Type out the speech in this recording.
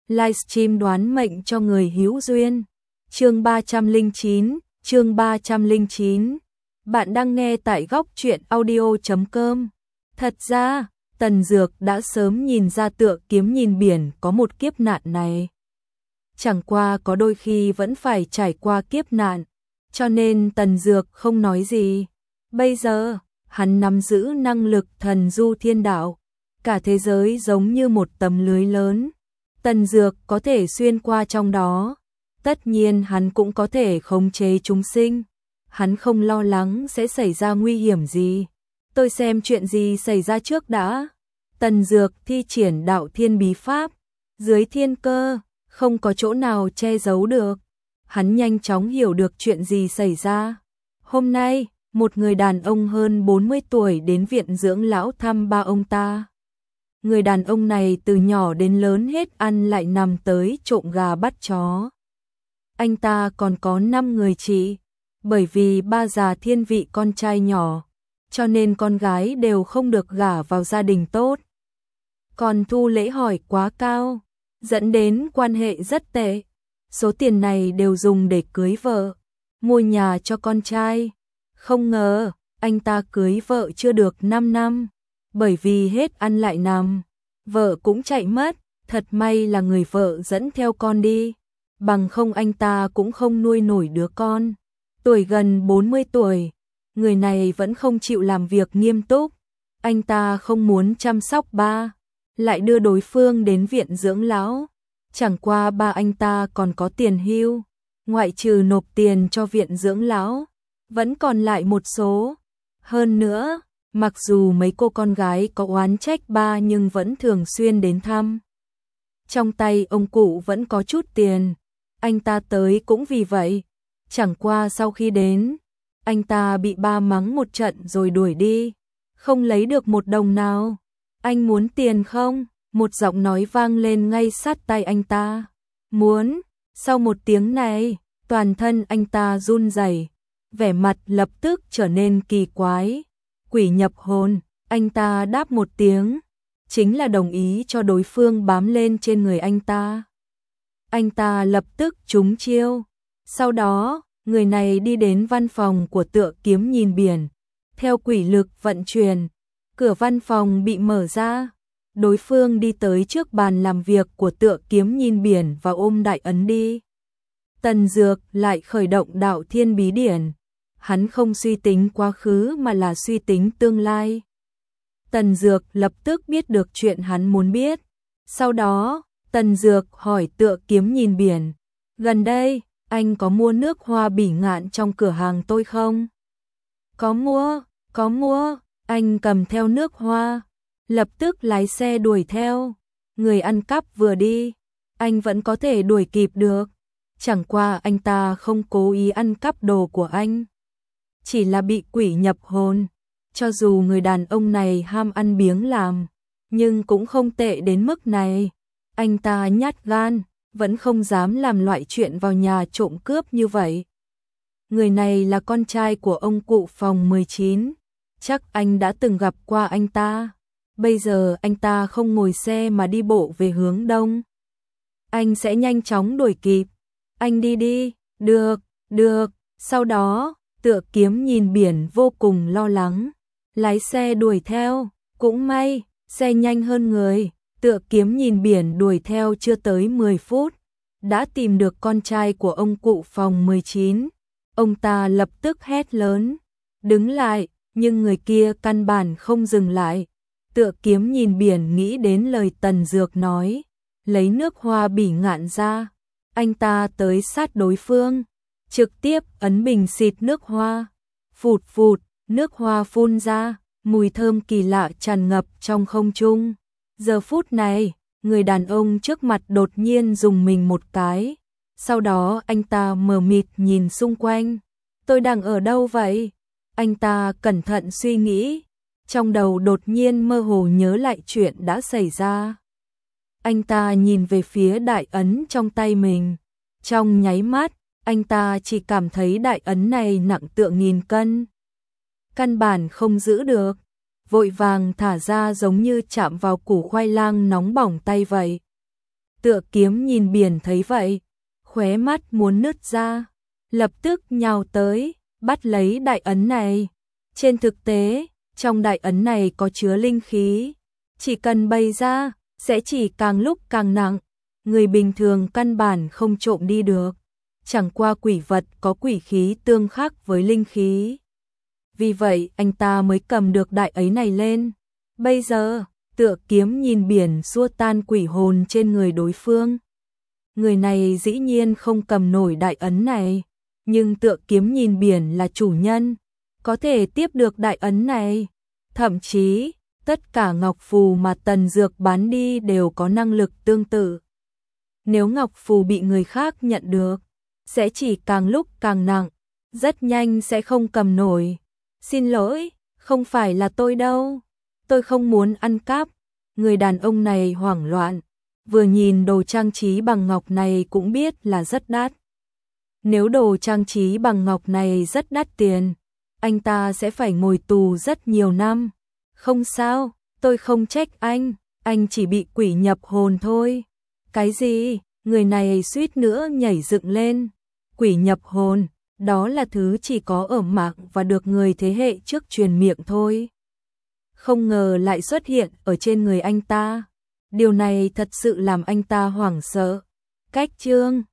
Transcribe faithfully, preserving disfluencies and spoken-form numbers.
livestream đoán mệnh cho người hữu duyên. Chương ba trăm lẻ chín, chương ba trăm lẻ chín. Bạn đang nghe tại góc truyện audio chấm com. Thật ra, Tần Dược đã sớm nhìn ra Tựa Kiếm Nhìn Biển có một kiếp nạn này. Chẳng qua có đôi khi vẫn phải trải qua kiếp nạn, cho nên Tần Dược không nói gì. Bây giờ, hắn nắm giữ năng lực thần du thiên đạo, cả thế giới giống như một tấm lưới lớn. Tần Dược có thể xuyên qua trong đó, tất nhiên hắn cũng có thể khống chế chúng sinh. Hắn không lo lắng sẽ xảy ra nguy hiểm gì. Tôi xem chuyện gì xảy ra trước đã. Tần Dược thi triển đạo thiên bí pháp, dưới thiên cơ, không có chỗ nào che giấu được. Hắn nhanh chóng hiểu được chuyện gì xảy ra. Hôm nay, một người đàn ông hơn bốn mươi tuổi đến viện dưỡng lão thăm ba ông ta. Người đàn ông này từ nhỏ đến lớn hết ăn lại nằm tới trộm gà bắt chó. Anh ta còn có năm người chị, bởi vì ba già thiên vị con trai nhỏ, cho nên con gái đều không được gả vào gia đình tốt. Còn thu lễ hỏi quá cao, dẫn đến quan hệ rất tệ. Số tiền này đều dùng để cưới vợ, mua nhà cho con trai. Không ngờ, anh ta cưới vợ chưa được năm năm, bởi vì hết ăn lại nằm, vợ cũng chạy mất. Thật may là người vợ dẫn theo con đi, bằng không anh ta cũng không nuôi nổi đứa con. Tuổi gần bốn mươi tuổi, người này vẫn không chịu làm việc nghiêm túc. Anh ta không muốn chăm sóc ba, lại đưa đối phương đến viện dưỡng lão. Chẳng qua ba anh ta còn có tiền hưu, ngoại trừ nộp tiền cho viện dưỡng lão, vẫn còn lại một số. Hơn nữa, mặc dù mấy cô con gái có oán trách ba nhưng vẫn thường xuyên đến thăm. Trong tay ông cụ vẫn có chút tiền, anh ta tới cũng vì vậy. Chẳng qua sau khi đến, anh ta bị ba mắng một trận rồi đuổi đi, không lấy được một đồng nào. Anh muốn tiền không? Một giọng nói vang lên ngay sát tay anh ta. Muốn. Sau một tiếng này, toàn thân anh ta run rẩy, vẻ mặt lập tức trở nên kỳ quái. Quỷ nhập hồn, anh ta đáp một tiếng, chính là đồng ý cho đối phương bám lên trên người anh ta. Anh ta lập tức trúng chiêu. Sau đó, người này đi đến văn phòng của Tựa Kiếm Nhìn Biển. Theo quỷ lực vận chuyển, cửa văn phòng bị mở ra. Đối phương đi tới trước bàn làm việc của Tựa Kiếm Nhìn Biển và ôm đại ấn đi. Tần Dược lại khởi động đạo thiên bí điển. Hắn không suy tính quá khứ mà là suy tính tương lai. Tần Dược lập tức biết được chuyện hắn muốn biết. Sau đó, Tần Dược hỏi Tựa Kiếm Nhìn Biển, gần đây, anh có mua nước hoa bỉ ngạn trong cửa hàng tôi không? Có mua, có mua. Anh cầm theo nước hoa, lập tức lái xe đuổi theo. Người ăn cắp vừa đi, anh vẫn có thể đuổi kịp được. Chẳng qua anh ta không cố ý ăn cắp đồ của anh, chỉ là bị quỷ nhập hồn. Cho dù người đàn ông này ham ăn biếng làm, nhưng cũng không tệ đến mức này. Anh ta nhát gan, vẫn không dám làm loại chuyện vào nhà trộm cướp như vậy. Người này là con trai của ông cụ phòng mười chín, chắc anh đã từng gặp qua anh ta. Bây giờ anh ta không ngồi xe mà đi bộ về hướng đông. Anh sẽ nhanh chóng đuổi kịp. Anh đi đi. Được, được. Sau đó, Tựa Kiếm Nhìn Biển vô cùng lo lắng, lái xe đuổi theo. Cũng may, xe nhanh hơn người. Tựa Kiếm Nhìn Biển đuổi theo chưa tới mười phút, đã tìm được con trai của ông cụ phòng mười chín. Ông ta lập tức hét lớn, đứng lại, nhưng người kia căn bản không dừng lại. Tựa Kiếm Nhìn Biển nghĩ đến lời Tần Dược nói, lấy nước hoa bỉ ngạn ra. Anh ta tới sát đối phương, trực tiếp ấn bình xịt nước hoa. Phụt phụt, nước hoa phun ra, mùi thơm kỳ lạ tràn ngập trong không trung. Giờ phút này, người đàn ông trước mặt đột nhiên rùng mình một cái. Sau đó anh ta mờ mịt nhìn xung quanh. Tôi đang ở đâu vậy? Anh ta cẩn thận suy nghĩ. Trong đầu đột nhiên mơ hồ nhớ lại chuyện đã xảy ra. Anh ta nhìn về phía đại ấn trong tay mình. Trong nháy mắt, anh ta chỉ cảm thấy đại ấn này nặng tựa nghìn cân. Căn bản không giữ được. Vội vàng thả ra giống như chạm vào củ khoai lang nóng bỏng tay vậy. Tựa Kiếm nhìn biển thấy vậy, khóe mắt muốn nứt ra, lập tức nhào tới, bắt lấy đại ấn này. Trên thực tế, trong đại ấn này có chứa linh khí, chỉ cần bày ra, sẽ chỉ càng lúc càng nặng, người bình thường căn bản không trộm đi được. Chẳng qua quỷ vật có quỷ khí tương khắc với linh khí. Vì vậy anh ta mới cầm được đại ấy này lên. Bây giờ, Tựa Kiếm nhìn biển xua tan quỷ hồn trên người đối phương. Người này dĩ nhiên không cầm nổi đại ấn này, nhưng Tựa Kiếm nhìn biển là chủ nhân, có thể tiếp được đại ấn này. Thậm chí, tất cả ngọc phù mà Tần Dược bán đi đều có năng lực tương tự. Nếu ngọc phù bị người khác nhận được, sẽ chỉ càng lúc càng nặng, rất nhanh sẽ không cầm nổi. Xin lỗi, không phải là tôi đâu, tôi không muốn ăn cắp. Người đàn ông này hoảng loạn, vừa nhìn đồ trang trí bằng ngọc này cũng biết là rất đắt. Nếu đồ trang trí bằng ngọc này rất đắt tiền, anh ta sẽ phải ngồi tù rất nhiều năm. Không sao, tôi không trách anh, anh chỉ bị quỷ nhập hồn thôi. Cái gì? Người này suýt nữa nhảy dựng lên. Quỷ nhập hồn, đó là thứ chỉ có ở mạc và được người thế hệ trước truyền miệng thôi. Không ngờ lại xuất hiện ở trên người anh ta. Điều này thật sự làm anh ta hoảng sợ. Cách chương